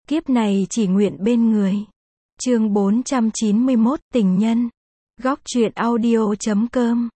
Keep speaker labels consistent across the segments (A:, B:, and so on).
A: Kiếp này chỉ nguyện bên người. Chương 491 tình nhân. Góc truyện audio.com.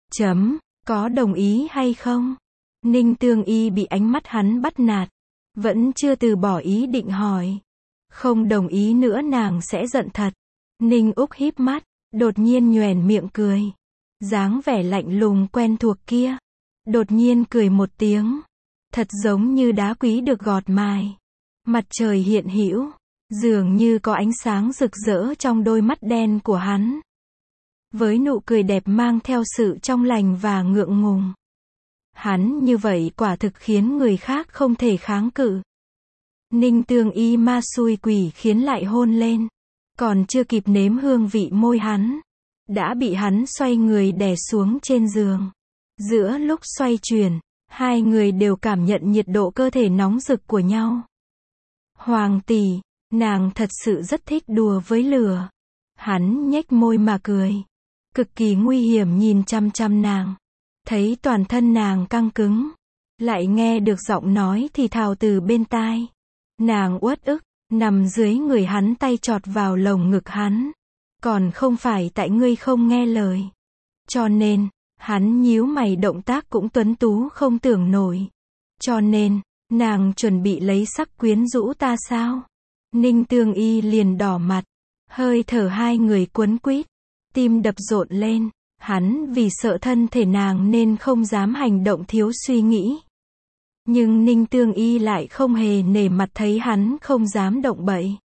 A: Có đồng ý hay không? Ninh Tương Y bị ánh mắt hắn bắt nạt. Vẫn chưa từ bỏ ý định hỏi. Không đồng ý nữa nàng sẽ giận thật. Ninh Úc híp mắt, đột nhiên nhoẻn miệng cười. Dáng vẻ lạnh lùng quen thuộc kia. Đột nhiên cười một tiếng. Thật giống như đá quý được gọt mài. Mặt trời hiện hữu, dường như có ánh sáng rực rỡ trong đôi mắt đen của hắn. Với nụ cười đẹp mang theo sự trong lành và ngượng ngùng. Hắn như vậy quả thực khiến người khác không thể kháng cự. Ninh Tương Y ma xui quỷ khiến lại hôn lên. Còn chưa kịp nếm hương vị môi hắn, đã bị hắn xoay người đè xuống trên giường. Giữa lúc xoay chuyển, hai người đều cảm nhận nhiệt độ cơ thể nóng rực của nhau. Hoàng tỷ, nàng thật sự rất thích đùa với lửa. Hắn nhếch môi mà cười. Cực kỳ nguy hiểm nhìn chăm chăm nàng. Thấy toàn thân nàng căng cứng. Lại nghe được giọng nói thì thào từ bên tai. Nàng uất ức, nằm dưới người hắn tay chọt vào lồng ngực hắn. Còn không phải tại ngươi không nghe lời. Cho nên, hắn nhíu mày động tác cũng tuấn tú không tưởng nổi. Cho nên, nàng chuẩn bị lấy sắc quyến rũ ta sao? Ninh Tương Y liền đỏ mặt. Hơi thở hai người quấn quýt. Tim đập rộn lên. Hắn vì sợ thân thể nàng nên không dám hành động thiếu suy nghĩ. Nhưng Ninh Tương Y lại không hề nể mặt thấy hắn không dám động bậy.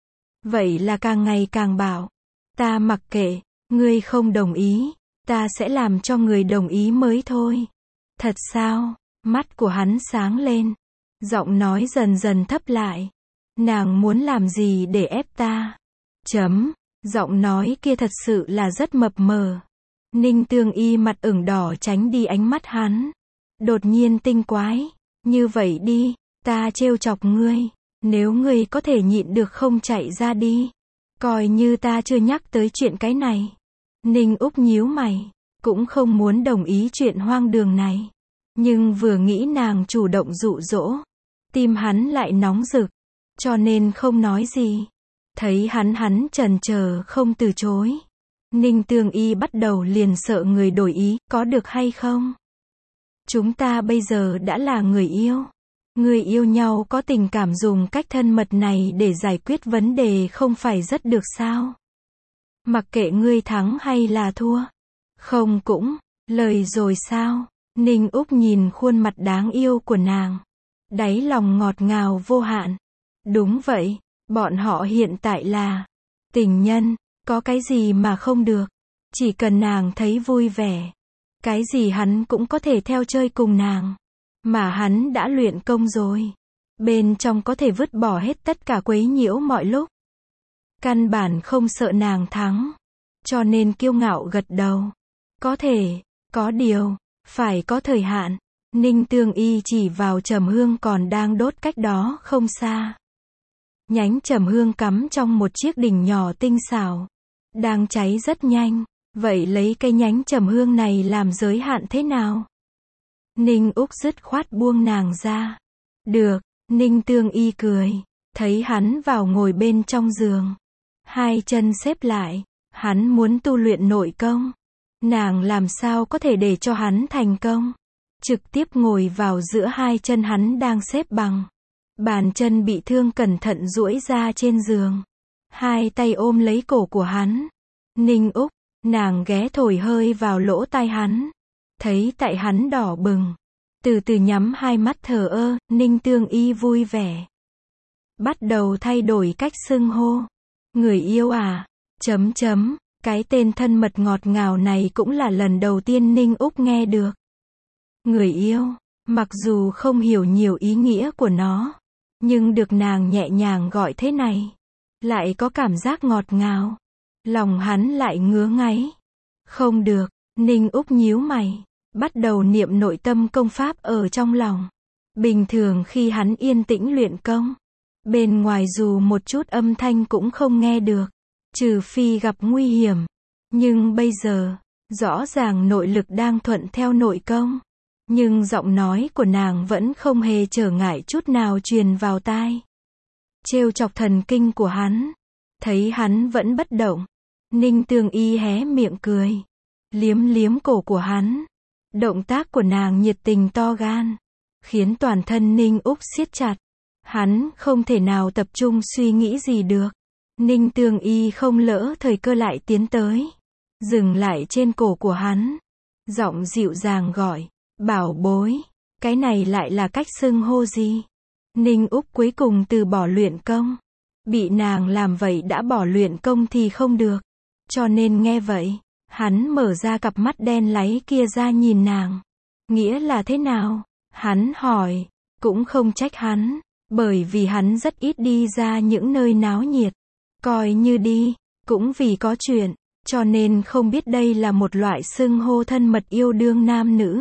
A: Vậy là càng ngày càng bảo. Ta mặc kệ, ngươi không đồng ý, ta sẽ làm cho người đồng ý mới thôi. Thật sao? Mắt của hắn sáng lên. Giọng nói dần dần thấp lại. Nàng muốn làm gì để ép ta? Giọng nói kia thật sự là rất mập mờ. Ninh Tương Y mặt ửng đỏ tránh đi ánh mắt hắn. Đột nhiên tinh quái. Như vậy đi, ta trêu chọc ngươi. Nếu ngươi có thể nhịn được không chạy ra đi. Coi như ta chưa nhắc tới chuyện cái này. Ninh Úc nhíu mày. Cũng không muốn đồng ý chuyện hoang đường này. Nhưng vừa nghĩ nàng chủ động dụ dỗ. Tim hắn lại nóng rực. Cho nên không nói gì. Thấy hắn chần chờ không từ chối. Ninh Tương Y bắt đầu liền sợ người đổi ý, có được hay không? Chúng ta bây giờ đã là người yêu. Người yêu nhau có tình cảm dùng cách thân mật này để giải quyết vấn đề không phải rất được sao? Mặc kệ ngươi thắng hay là thua. Không cũng, lời rồi sao? Ninh Úc nhìn khuôn mặt đáng yêu của nàng. Đáy lòng ngọt ngào vô hạn. Đúng vậy, bọn họ hiện tại là tình nhân, có cái gì mà không được. Chỉ cần nàng thấy vui vẻ. Cái gì hắn cũng có thể theo chơi cùng nàng. Mà hắn đã luyện công rồi. Bên trong có thể vứt bỏ hết tất cả quấy nhiễu mọi lúc. Căn bản không sợ nàng thắng. Cho nên kiêu ngạo gật đầu. Có thể, có điều, phải có thời hạn. Ninh Tương Y chỉ vào trầm hương còn đang đốt cách đó không xa. Nhánh trầm hương cắm trong một chiếc đỉnh nhỏ tinh xảo. Đang cháy rất nhanh. Vậy lấy cây nhánh trầm hương này làm giới hạn thế nào? Ninh Úc dứt khoát buông nàng ra. Được, Ninh Tương Y cười. Thấy hắn vào ngồi bên trong giường. Hai chân xếp lại. Hắn muốn tu luyện nội công. Nàng làm sao có thể để cho hắn thành công? Trực tiếp ngồi vào giữa hai chân hắn đang xếp bằng. Bàn chân bị thương cẩn thận duỗi ra trên giường. Hai tay ôm lấy cổ của hắn. Ninh Úc, nàng ghé thổi hơi vào lỗ tai hắn. Thấy tại hắn đỏ bừng. Từ từ nhắm hai mắt thờ ơ, Ninh Tương Y vui vẻ. Bắt đầu thay đổi cách xưng hô. Người yêu à? Cái tên thân mật ngọt ngào này cũng là lần đầu tiên Ninh Úc nghe được. Người yêu, mặc dù không hiểu nhiều ý nghĩa của nó. Nhưng được nàng nhẹ nhàng gọi thế này. Lại có cảm giác ngọt ngào. Lòng hắn lại ngứa ngáy. Không được, Ninh Úc nhíu mày. Bắt đầu niệm nội tâm công pháp ở trong lòng. Bình thường khi hắn yên tĩnh luyện công. Bên ngoài dù một chút âm thanh cũng không nghe được. Trừ phi gặp nguy hiểm. Nhưng bây giờ, rõ ràng nội lực đang thuận theo nội công. Nhưng giọng nói của nàng vẫn không hề trở ngại chút nào truyền vào tai. trêu chọc thần kinh của hắn. Thấy hắn vẫn bất động, Ninh Tương Y hé miệng cười, liếm liếm cổ của hắn. Động tác của nàng nhiệt tình to gan, khiến toàn thân Ninh Úc siết chặt. Hắn không thể nào tập trung suy nghĩ gì được. Ninh Tương Y không lỡ thời cơ lại tiến tới, dừng lại trên cổ của hắn. Giọng dịu dàng gọi, bảo bối. Cái này lại là cách xưng hô gì? Ninh Úc cuối cùng từ bỏ luyện công. Bị nàng làm vậy đã bỏ luyện công thì không được. Cho nên nghe vậy, hắn mở ra cặp mắt đen láy kia ra nhìn nàng. Nghĩa là thế nào? Hắn hỏi. Cũng không trách hắn, bởi vì hắn rất ít đi ra những nơi náo nhiệt. Coi như đi, cũng vì có chuyện, cho nên không biết đây là một loại xưng hô thân mật yêu đương nam nữ.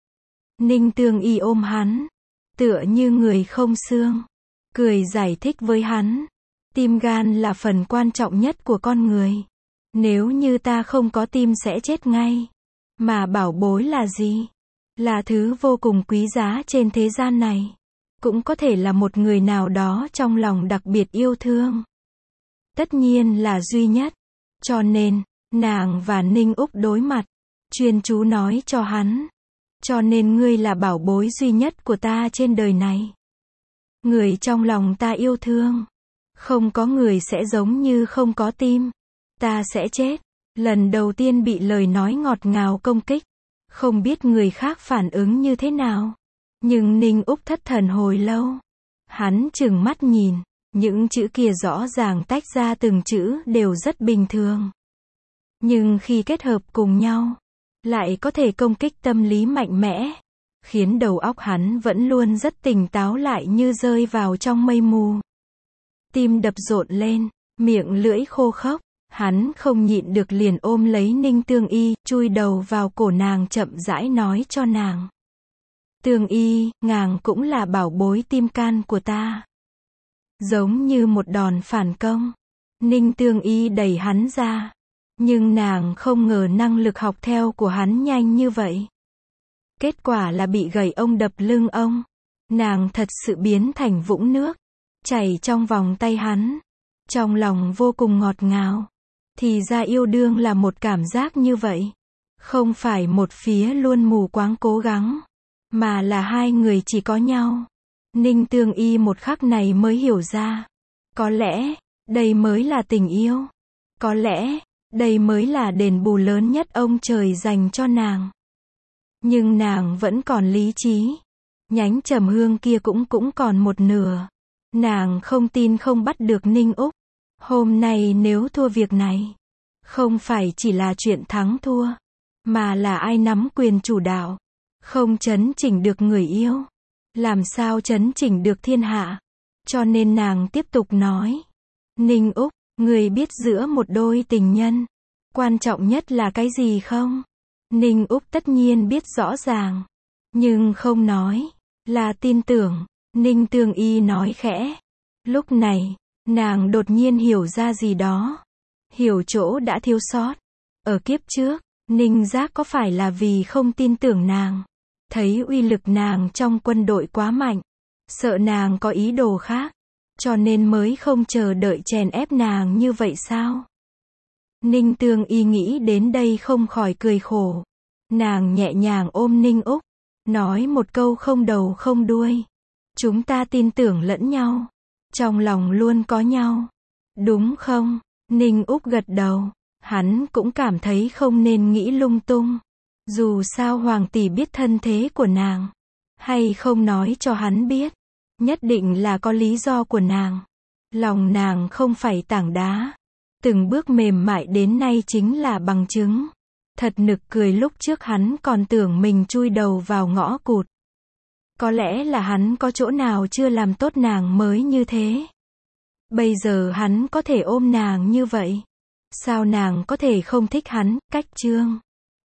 A: Ninh Tương Y ôm hắn, tựa như người không xương, cười giải thích với hắn. Tim gan là phần quan trọng nhất của con người. Nếu như ta không có tim sẽ chết ngay. Mà bảo bối là gì? Là thứ vô cùng quý giá trên thế gian này. Cũng có thể là một người nào đó trong lòng đặc biệt yêu thương. Tất nhiên là duy nhất. Cho nên, nàng và Ninh Úc đối mặt, chuyên chú nói cho hắn. Cho nên ngươi là bảo bối duy nhất của ta trên đời này. Người trong lòng ta yêu thương. Không có người sẽ giống như không có tim. Ta sẽ chết. Lần đầu tiên bị lời nói ngọt ngào công kích. Không biết người khác phản ứng như thế nào. Nhưng Ninh Úc thất thần hồi lâu. Hắn trừng mắt nhìn. Những chữ kia rõ ràng tách ra từng chữ đều rất bình thường. Nhưng khi kết hợp cùng nhau, lại có thể công kích tâm lý mạnh mẽ. Khiến đầu óc hắn vẫn luôn rất tỉnh táo lại như rơi vào trong mây mù. Tim đập rộn lên, miệng lưỡi khô khốc. Hắn không nhịn được liền ôm lấy Ninh Tương Y, chui đầu vào cổ nàng chậm rãi nói cho nàng. Tương Y, ngàng cũng là bảo bối tim can của ta. Giống như một đòn phản công. Ninh Tương Y đẩy hắn ra. Nhưng nàng không ngờ năng lực học theo của hắn nhanh như vậy. Kết quả là bị gậy ông đập lưng ông. Nàng thật sự biến thành vũng nước, chảy trong vòng tay hắn. Trong lòng vô cùng ngọt ngào. Thì ra yêu đương là một cảm giác như vậy. Không phải một phía luôn mù quáng cố gắng, mà là hai người chỉ có nhau. Ninh Tương Y một khắc này mới hiểu ra. Có lẽ, đây mới là tình yêu. Có lẽ, đây mới là đền bù lớn nhất ông trời dành cho nàng. Nhưng nàng vẫn còn lý trí. Nhánh trầm hương kia cũng còn một nửa. Nàng không tin không bắt được Ninh Úc. Hôm nay nếu thua việc này, không phải chỉ là chuyện thắng thua, mà là ai nắm quyền chủ đạo. Không chấn chỉnh được người yêu, làm sao chấn chỉnh được thiên hạ. Cho nên nàng tiếp tục nói. Ninh Úc, người biết giữa một đôi tình nhân, quan trọng nhất là cái gì không? Ninh Úc tất nhiên biết rõ ràng, nhưng không nói, là tin tưởng. Ninh Tương Y nói khẽ. Lúc này, nàng đột nhiên hiểu ra gì đó. Hiểu chỗ đã thiếu sót. Ở kiếp trước, Ninh Giác có phải là vì không tin tưởng nàng, thấy uy lực nàng trong quân đội quá mạnh, sợ nàng có ý đồ khác, cho nên mới không chờ đợi chèn ép nàng như vậy sao? Ninh Tương Y nghĩ đến đây không khỏi cười khổ. Nàng nhẹ nhàng ôm Ninh Úc, nói một câu không đầu không đuôi. Chúng ta tin tưởng lẫn nhau, trong lòng luôn có nhau, đúng không? Ninh Úc gật đầu. Hắn cũng cảm thấy không nên nghĩ lung tung. Dù sao Hoàng tỷ biết thân thế của nàng, hay không nói cho hắn biết, nhất định là có lý do của nàng. Lòng nàng không phải tảng đá, từng bước mềm mại đến nay chính là bằng chứng. Thật nực cười, lúc trước hắn còn tưởng mình chui đầu vào ngõ cụt. Có lẽ là hắn có chỗ nào chưa làm tốt nàng mới như thế. Bây giờ hắn có thể ôm nàng như vậy, sao nàng có thể không thích hắn? Cách chương